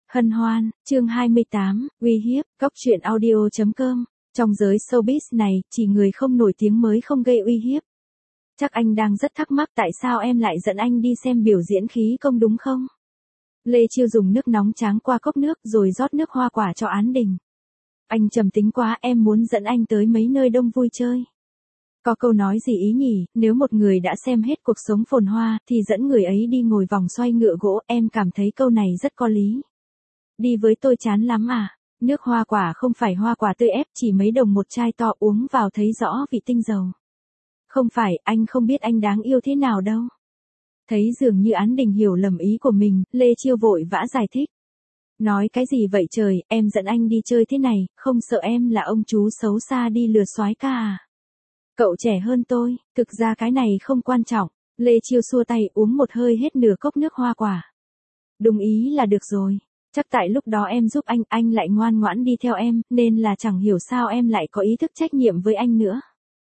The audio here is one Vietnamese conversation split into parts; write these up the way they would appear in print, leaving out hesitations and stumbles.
Hân hoan, chương 28, uy hiếp, góc truyện audio.com. Trong giới showbiz này, chỉ người không nổi tiếng mới không gây uy hiếp. Chắc anh đang rất thắc mắc tại sao em lại dẫn anh đi xem biểu diễn khí công đúng không? Lê Chiêu dùng nước nóng tráng qua cốc nước rồi rót nước hoa quả cho Án Đình. Anh trầm tính quá, em muốn dẫn anh tới mấy nơi đông vui chơi. Có câu nói gì ý nhỉ, nếu một người đã xem hết cuộc sống phồn hoa thì dẫn người ấy đi ngồi vòng xoay ngựa gỗ, em cảm thấy câu này rất có lý. Đi với tôi chán lắm à? Nước hoa quả không phải hoa quả tươi ép, chỉ mấy đồng một chai to, uống vào thấy rõ vị tinh dầu. Không phải, anh không biết anh đáng yêu thế nào đâu. Thấy dường như Án Đình hiểu lầm ý của mình, Lê Chiêu vội vã giải thích. Nói cái gì vậy trời, em dẫn anh đi chơi thế này, không sợ em là ông chú xấu xa đi lừa soái ca à? Cậu trẻ hơn tôi, thực ra cái này không quan trọng. Lê Chiêu xua tay uống một hơi hết nửa cốc nước hoa quả. Đúng ý là được rồi. Chắc tại lúc đó em giúp anh lại ngoan ngoãn đi theo em, nên là chẳng hiểu sao em lại có ý thức trách nhiệm với anh nữa.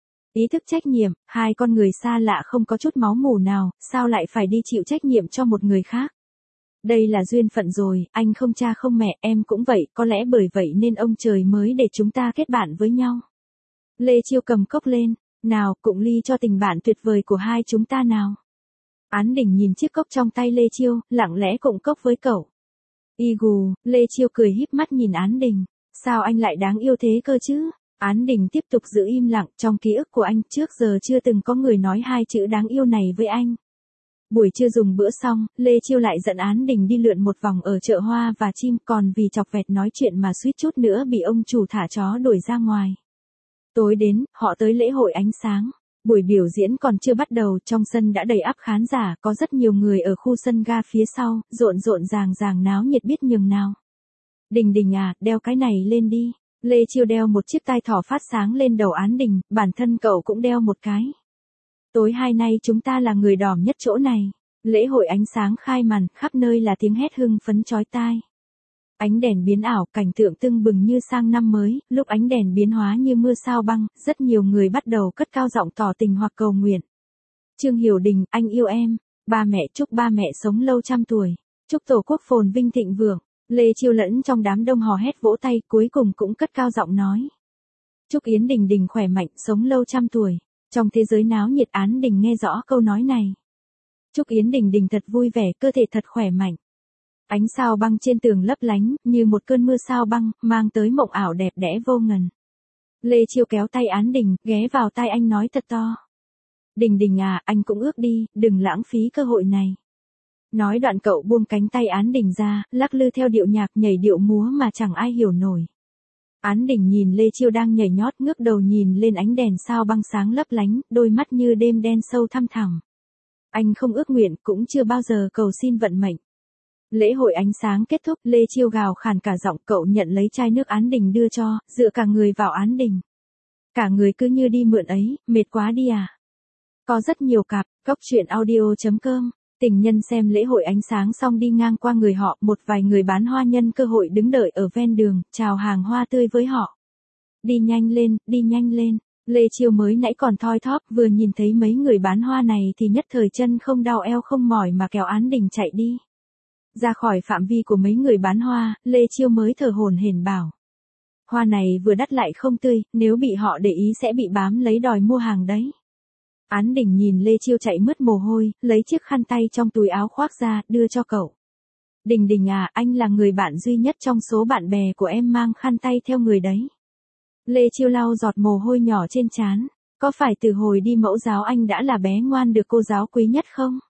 Ý thức trách nhiệm, hai con người xa lạ không có chút máu mủ nào, sao lại phải đi chịu trách nhiệm cho một người khác? Đây là duyên phận rồi, anh không cha không mẹ, em cũng vậy, có lẽ bởi vậy nên ông trời mới để chúng ta kết bạn với nhau. Lê Chiêu cầm cốc lên, nào, cụng ly cho tình bạn tuyệt vời của hai chúng ta nào. Án Đình nhìn chiếc cốc trong tay Lê Chiêu, lặng lẽ cụng cốc với cậu. Y gù, Lê Chiêu cười híp mắt nhìn Án Đình, sao anh lại đáng yêu thế cơ chứ? Án Đình tiếp tục giữ im lặng, trong ký ức của anh trước giờ chưa từng có người nói hai chữ đáng yêu này với anh. Buổi trưa dùng bữa xong, Lê Chiêu lại dẫn Án Đình đi lượn một vòng ở chợ hoa và chim, còn vì chọc vẹt nói chuyện mà suýt chút nữa bị ông chủ thả chó đuổi ra ngoài. Tối đến, họ tới lễ hội ánh sáng. Buổi biểu diễn còn chưa bắt đầu, trong sân đã đầy ắp khán giả, có rất nhiều người ở khu sân ga phía sau, rộn rộn ràng náo nhiệt biết nhường nào. Đình Đình à, đeo cái này lên đi. Lê Chiêu đeo một chiếc tai thỏ phát sáng lên đầu Án Đình, bản thân cậu cũng đeo một cái. Tối hai nay chúng ta là người đỏm nhất chỗ này. Lễ hội ánh sáng khai màn, khắp nơi là tiếng hét hưng phấn chói tai. Ánh đèn biến ảo, cảnh tượng tưng bừng như sang năm mới, lúc ánh đèn biến hóa như mưa sao băng, rất nhiều người bắt đầu cất cao giọng tỏ tình hoặc cầu nguyện. Trương Hiểu Đình, anh yêu em. Ba mẹ, chúc ba mẹ sống lâu trăm tuổi. Chúc tổ quốc phồn vinh thịnh vượng. Lê Chiêu lẫn trong đám đông hò hét vỗ tay, cuối cùng cũng cất cao giọng nói. Chúc Yến Đình Đình khỏe mạnh, sống lâu trăm tuổi. Trong thế giới náo nhiệt, Án Đình nghe rõ câu nói này. Chúc Yến Đình Đình thật vui vẻ, cơ thể thật khỏe mạnh. Ánh sao băng trên tường lấp lánh, như một cơn mưa sao băng, mang tới mộng ảo đẹp đẽ vô ngần. Lê Chiêu kéo tay Án Đình, ghé vào tai anh nói thật to. Đình Đình à, anh cũng ước đi, đừng lãng phí cơ hội này. Nói đoạn cậu buông cánh tay Án Đình ra, lắc lư theo điệu nhạc, nhảy điệu múa mà chẳng ai hiểu nổi. Án Đình nhìn Lê Chiêu đang nhảy nhót, ngước đầu nhìn lên ánh đèn sao băng sáng lấp lánh, đôi mắt như đêm đen sâu thăm thẳm. Anh không ước nguyện, cũng chưa bao giờ cầu xin vận mệnh. Lễ hội ánh sáng kết thúc, Lê Chiêu gào khàn cả giọng, cậu nhận lấy chai nước Án Đình đưa cho, dựa cả người vào Án Đình. Cả người cứ như đi mượn ấy, mệt quá đi à. Có rất nhiều cặp, góc truyện audio.com. Tình nhân xem lễ hội ánh sáng xong đi ngang qua người họ, một vài người bán hoa nhân cơ hội đứng đợi ở ven đường, chào hàng hoa tươi với họ. Đi nhanh lên, đi nhanh lên. Lê Chiêu mới nãy còn thoi thóp, vừa nhìn thấy mấy người bán hoa này thì nhất thời chân không đau eo không mỏi mà kéo Án Đình chạy đi. Ra khỏi phạm vi của mấy người bán hoa, Lê Chiêu mới thở hổn hển bảo. Hoa này vừa đắt lại không tươi, nếu bị họ để ý sẽ bị bám lấy đòi mua hàng đấy. Án Đình nhìn Lê Chiêu chạy mướt mồ hôi, lấy chiếc khăn tay trong túi áo khoác ra, đưa cho cậu. Đình Đình à, anh là người bạn duy nhất trong số bạn bè của em mang khăn tay theo người đấy. Lê Chiêu lau giọt mồ hôi nhỏ trên trán. Có phải từ hồi đi mẫu giáo anh đã là bé ngoan được cô giáo quý nhất không?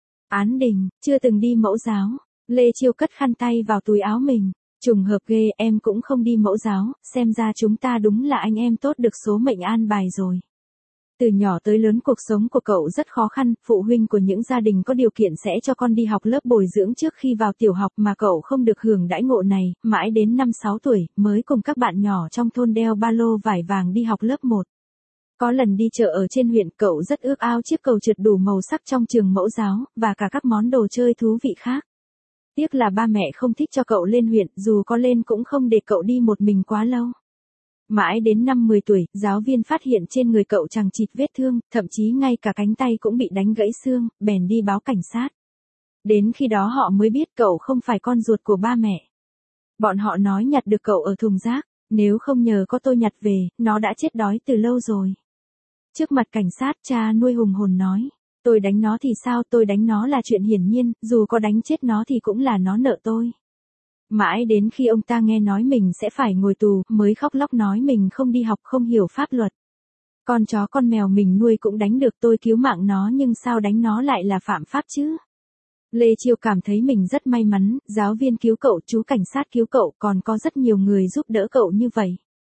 Án Đình, chưa từng đi mẫu giáo. Lê Chiêu cất khăn tay vào túi áo mình. Trùng hợp ghê, em cũng không đi mẫu giáo, xem ra chúng ta đúng là anh em tốt được số mệnh an bài rồi. Từ nhỏ tới lớn cuộc sống của cậu rất khó khăn, phụ huynh của những gia đình có điều kiện sẽ cho con đi học lớp bồi dưỡng trước khi vào tiểu học mà cậu không được hưởng đãi ngộ này, mãi đến 5-6 tuổi mới cùng các bạn nhỏ trong thôn đeo ba lô vải vàng đi học lớp 1. Có lần đi chợ ở trên huyện, cậu rất ước ao chiếc cầu trượt đủ màu sắc trong trường mẫu giáo, và cả các món đồ chơi thú vị khác. Tiếc là ba mẹ không thích cho cậu lên huyện, dù có lên cũng không để cậu đi một mình quá lâu. Mãi đến năm 10 tuổi, giáo viên phát hiện trên người cậu chằng chịt vết thương, thậm chí ngay cả cánh tay cũng bị đánh gãy xương, bèn đi báo cảnh sát. Đến khi đó họ mới biết cậu không phải con ruột của ba mẹ. Bọn họ nói nhặt được cậu ở thùng rác, nếu không nhờ có tôi nhặt về, nó đã chết đói từ lâu rồi. Trước mặt cảnh sát, cha nuôi hùng hồn nói, tôi đánh nó thì sao, tôi đánh nó là chuyện hiển nhiên, dù có đánh chết nó thì cũng là nó nợ tôi. Mãi đến khi ông ta nghe nói mình sẽ phải ngồi tù, mới khóc lóc nói mình không đi học, không hiểu pháp luật. Con chó con mèo mình nuôi cũng đánh được, tôi cứu mạng nó nhưng sao đánh nó lại là phạm pháp chứ? Lê Chiêu cảm thấy mình rất may mắn, giáo viên cứu cậu, chú cảnh sát cứu cậu, còn có rất nhiều người giúp đỡ cậu như vậy.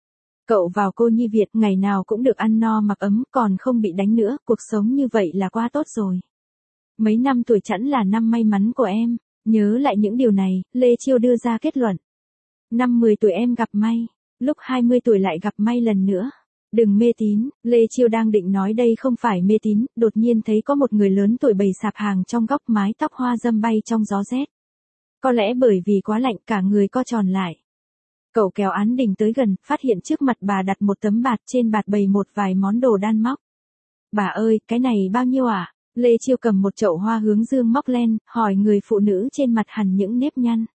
Cậu vào cô nhi Việt, ngày nào cũng được ăn no mặc ấm, còn không bị đánh nữa, cuộc sống như vậy là quá tốt rồi. Mấy năm tuổi chẵn là năm may mắn của em. Nhớ lại những điều này, Lê Chiêu đưa ra kết luận. Năm 10 tuổi em gặp may, lúc 20 tuổi lại gặp may lần nữa. Đừng mê tín, Lê Chiêu đang định nói đây không phải mê tín, đột nhiên thấy có một người lớn tuổi bày sạp hàng trong góc, mái tóc hoa râm bay trong gió rét. Có lẽ bởi vì quá lạnh cả người co tròn lại. Cậu kéo Án Đình tới gần, phát hiện trước mặt bà đặt một tấm bạt, trên bạt bày một vài món đồ đan móc. Bà ơi, cái này bao nhiêu ạ? Lê Chiêu cầm một chậu hoa hướng dương móc len, hỏi người phụ nữ trên mặt hằn những nếp nhăn.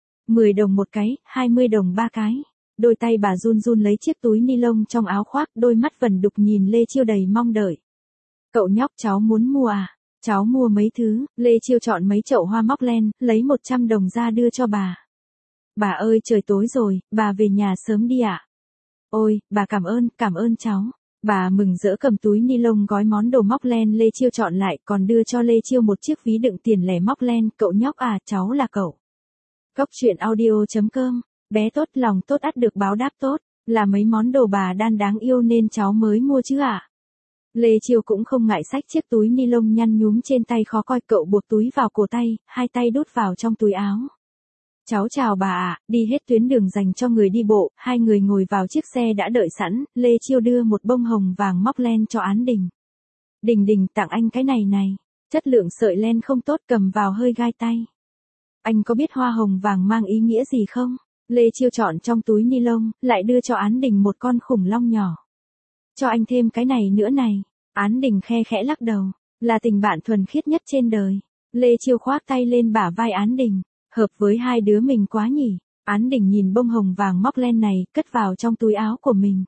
10 đồng một cái, 20 đồng 3 cái. Đôi tay bà run run lấy chiếc túi ni lông trong áo khoác, đôi mắt vẩn đục nhìn Lê Chiêu đầy mong đợi. Cậu nhóc, cháu muốn mua à? Cháu mua mấy thứ? Lê Chiêu chọn mấy chậu hoa móc len, lấy 100 đồng ra đưa cho bà. Bà ơi, trời tối rồi, bà về nhà sớm đi ạ. Ôi, bà cảm ơn cháu. Bà mừng rỡ cầm túi ni lông gói món đồ móc len Lê Chiêu chọn lại, còn đưa cho Lê Chiêu một chiếc ví đựng tiền lẻ móc len. Cậu nhóc à, cháu là cậu. Góc truyện audio.com. Bé tốt lòng tốt ắt được báo đáp tốt, là mấy món đồ bà đan đáng yêu nên cháu mới mua chứ ạ. Lê Chiêu cũng không ngại xách chiếc túi ni lông nhăn nhúm trên tay khó coi, cậu buộc túi vào cổ tay, hai tay đút vào trong túi áo. Cháu chào bà ạ, đi hết tuyến đường dành cho người đi bộ, hai người ngồi vào chiếc xe đã đợi sẵn, Lê Chiêu đưa một bông hồng vàng móc len cho Án Đình. Đình, tặng anh cái này, chất lượng sợi len không tốt, cầm vào hơi gai tay. Anh có biết hoa hồng vàng mang ý nghĩa gì không? Lê Chiêu chọn trong túi ni lông, lại đưa cho Án Đình một con khủng long nhỏ. Cho anh thêm cái này nữa này. Án Đình khe khẽ lắc đầu, là tình bạn thuần khiết nhất trên đời. Lê Chiêu khoác tay lên bả vai Án Đình. Hợp với hai đứa mình quá nhỉ. Án Đình nhìn bông hồng vàng móc len này, cất vào trong túi áo của mình.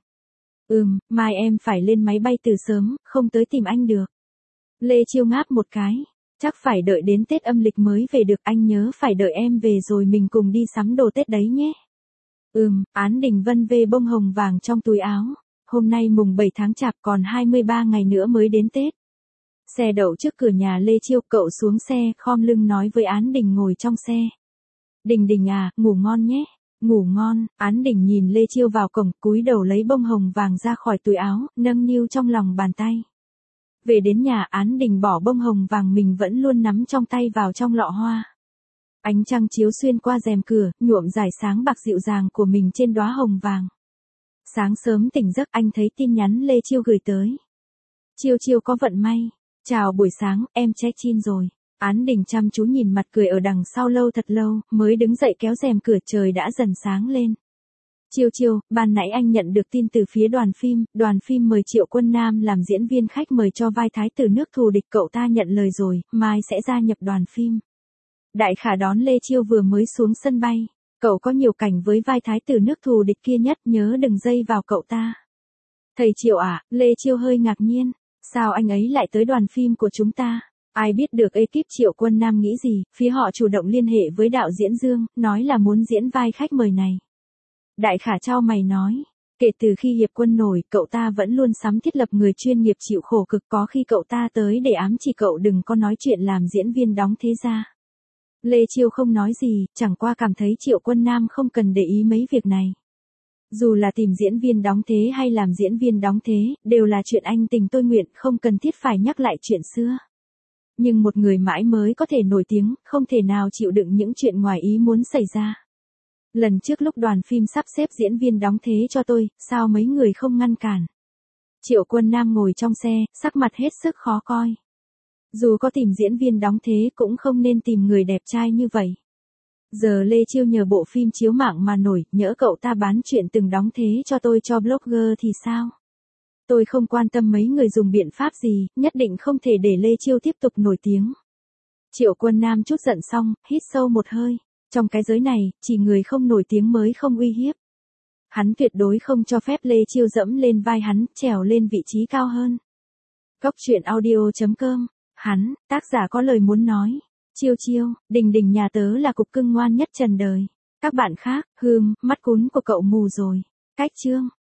Mai em phải lên máy bay từ sớm, không tới tìm anh được. Lê Chiêu ngáp một cái. Chắc phải đợi đến Tết âm lịch mới về được, anh nhớ phải đợi em về rồi mình cùng đi sắm đồ Tết đấy nhé. Án Đình vân vê bông hồng vàng trong túi áo. Hôm nay mùng 7 tháng Chạp, còn 23 ngày nữa mới đến Tết. Xe đậu trước cửa nhà Lê Chiêu, cậu xuống xe, khom lưng nói với Án Đình ngồi trong xe. Đình à, ngủ ngon nhé. Ngủ ngon. Án Đình nhìn Lê Chiêu vào cổng, cúi đầu lấy bông hồng vàng ra khỏi túi áo, nâng niu trong lòng bàn tay. Về đến nhà, Án Đình bỏ bông hồng vàng mình vẫn luôn nắm trong tay vào trong lọ hoa. Ánh trăng chiếu xuyên qua rèm cửa, nhuộm rải sáng bạc dịu dàng của mình trên đóa hồng vàng. Sáng sớm tỉnh giấc, anh thấy tin nhắn Lê Chiêu gửi tới. Chiêu có vận may. Chào buổi sáng, em check-in rồi. Án Đình chăm chú nhìn mặt cười ở đằng sau thật lâu, mới đứng dậy kéo rèm cửa, trời đã dần sáng lên. Chiêu, ban nãy anh nhận được tin từ phía đoàn phim mời Triệu Quân Nam làm diễn viên khách mời cho vai thái tử nước thù địch, cậu ta nhận lời rồi, mai sẽ gia nhập đoàn phim. Đại khả đón Lê Chiêu vừa mới xuống sân bay, cậu có nhiều cảnh với vai thái tử nước thù địch kia nhất, nhớ đừng dây vào cậu ta. Thầy Triệu à, Lê Chiêu hơi ngạc nhiên, sao anh ấy lại tới đoàn phim của chúng ta? Ai biết được ekip Triệu Quân Nam nghĩ gì, phía họ chủ động liên hệ với đạo diễn Dương, nói là muốn diễn vai khách mời này. Đại khả chau mày nói, kể từ khi Hiệp Quân nổi, cậu ta vẫn luôn sắm thiết lập người chuyên nghiệp chịu khổ cực, có khi cậu ta tới để ám chỉ cậu đừng có nói chuyện làm diễn viên đóng thế ra. Lê Chiêu không nói gì, chẳng qua cảm thấy Triệu Quân Nam không cần để ý mấy việc này. Dù là tìm diễn viên đóng thế hay làm diễn viên đóng thế, đều là chuyện anh tình tôi nguyện, không cần thiết phải nhắc lại chuyện xưa. Nhưng một người mãi mới có thể nổi tiếng, không thể nào chịu đựng những chuyện ngoài ý muốn xảy ra. Lần trước lúc đoàn phim sắp xếp diễn viên đóng thế cho tôi, sao mấy người không ngăn cản? Triệu Quân Nam ngồi trong xe, sắc mặt hết sức khó coi. Dù có tìm diễn viên đóng thế cũng không nên tìm người đẹp trai như vậy. Giờ Lê Chiêu nhờ bộ phim chiếu mạng mà nổi, nhỡ cậu ta bán chuyện từng đóng thế cho tôi cho blogger thì sao? Tôi không quan tâm mấy người dùng biện pháp gì, nhất định không thể để Lê Chiêu tiếp tục nổi tiếng. Triệu Quân Nam chút giận xong, hít sâu một hơi. Trong cái giới này, chỉ người không nổi tiếng mới không uy hiếp. Hắn tuyệt đối không cho phép Lê Chiêu dẫm lên vai hắn, trèo lên vị trí cao hơn. Cốc truyện audio.com. Hắn, tác giả có lời muốn nói. Chiêu Chiêu, Đình Đình nhà tớ là cục cưng ngoan nhất trần đời. Các bạn khác, mắt cún của cậu mù rồi. Cách chương.